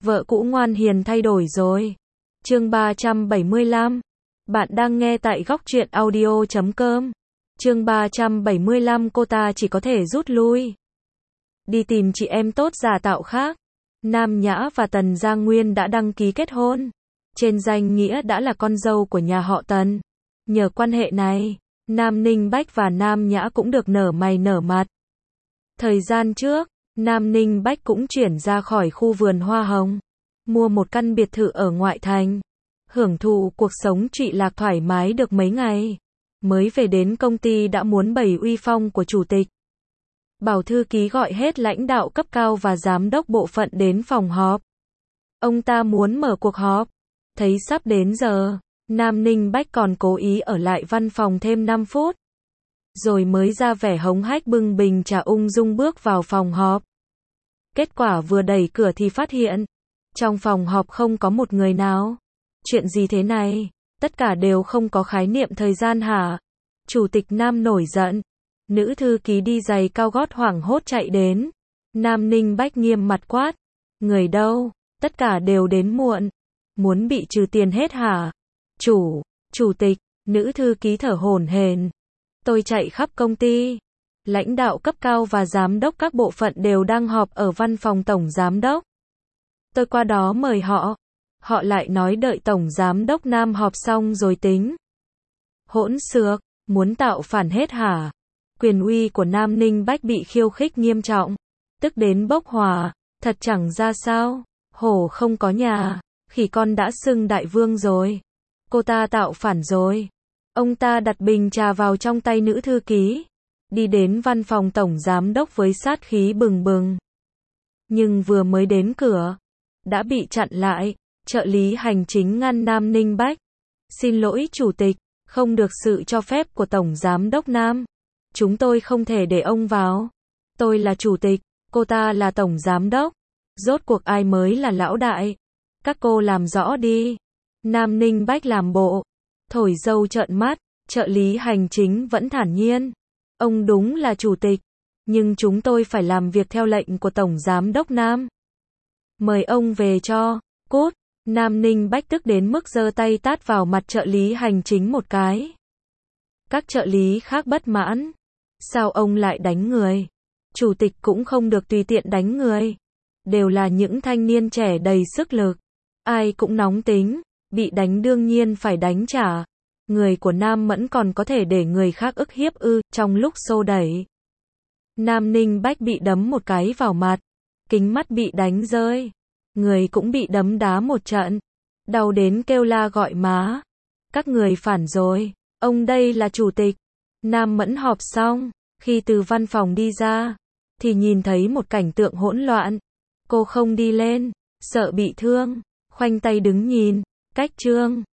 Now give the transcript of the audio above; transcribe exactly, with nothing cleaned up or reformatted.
Vợ cũ ngoan hiền thay đổi rồi. Chương ba trăm bảy mươi lăm. Bạn đang nghe tại góc truyện audio chấm com. Chương ba trăm bảy mươi lăm cô ta chỉ có thể rút lui. Đi tìm chị em tốt giả tạo khác. Nam Nhã và Tần Giang Nguyên đã đăng ký kết hôn. Trên danh nghĩa đã là con dâu của nhà họ Tần. Nhờ quan hệ này, Nam Ninh Bách và Nam Nhã cũng được nở mày nở mặt. Thời gian trước, Nam Ninh Bách cũng chuyển ra khỏi khu vườn hoa hồng, mua một căn biệt thự ở ngoại thành, hưởng thụ cuộc sống trụy lạc thoải mái được mấy ngày. Mới về đến công ty đã muốn bày uy phong của chủ tịch. Bảo thư ký gọi hết lãnh đạo cấp cao và giám đốc bộ phận đến phòng họp. Ông ta muốn mở cuộc họp. Thấy sắp đến giờ, Nam Ninh Bách còn cố ý ở lại văn phòng thêm năm phút. Rồi mới ra vẻ hống hách bưng bình trà ung dung bước vào phòng họp. Kết quả vừa đẩy cửa thì phát hiện, trong phòng họp không có một người nào. Chuyện gì thế này? Tất cả đều không có khái niệm thời gian hả? Chủ tịch Nam nổi giận. Nữ thư ký đi giày cao gót hoảng hốt chạy đến. Nam Ninh Bách nghiêm mặt quát. Người đâu? Tất cả đều đến muộn. Muốn bị trừ tiền hết hả? Chủ, chủ tịch, nữ thư ký thở hổn hển. Tôi chạy khắp công ty. Lãnh đạo cấp cao và giám đốc các bộ phận đều đang họp ở văn phòng tổng giám đốc. Tôi qua đó mời họ. Họ lại nói đợi tổng giám đốc Nam họp xong rồi tính. Hỗn xược, muốn tạo phản hết hả? Quyền uy của Nam Ninh Bách bị khiêu khích nghiêm trọng. Tức đến bốc hỏa, thật chẳng ra sao. Hổ không có nhà, khỉ con đã xưng đại vương rồi. Cô ta tạo phản rồi. Ông ta đặt bình trà vào trong tay nữ thư ký. Đi đến văn phòng tổng giám đốc với sát khí bừng bừng. Nhưng vừa mới đến cửa, đã bị chặn lại. Trợ lý hành chính ngăn Nam Ninh Bách. Xin lỗi chủ tịch, không được sự cho phép của tổng giám đốc Nam. Chúng tôi không thể để ông vào. Tôi là chủ tịch, cô ta là tổng giám đốc. Rốt cuộc ai mới là lão đại? Các cô làm rõ đi. Nam Ninh Bách làm bộ. Thổi dâu trợn mắt, trợ lý hành chính vẫn thản nhiên. Ông đúng là chủ tịch, nhưng chúng tôi phải làm việc theo lệnh của tổng giám đốc Nam. Mời ông về cho, cút. Nam Ninh Bách tức đến mức giơ tay tát vào mặt trợ lý hành chính một cái. Các trợ lý khác bất mãn. Sao ông lại đánh người? Chủ tịch cũng không được tùy tiện đánh người. Đều là những thanh niên trẻ đầy sức lực. Ai cũng nóng tính, bị đánh đương nhiên phải đánh trả. Người của Nam Mẫn còn có thể để người khác ức hiếp ư, trong lúc xô đẩy. Nam Ninh Bách bị đấm một cái vào mặt. Kính mắt bị đánh rơi. Người cũng bị đấm đá một trận. Đau đến kêu la gọi má. Các người phản rồi. Ông đây là chủ tịch. Nam Mẫn họp xong. Khi từ văn phòng đi ra, thì nhìn thấy một cảnh tượng hỗn loạn. Cô không đi lên, sợ bị thương. Khoanh tay đứng nhìn. Cách Trương.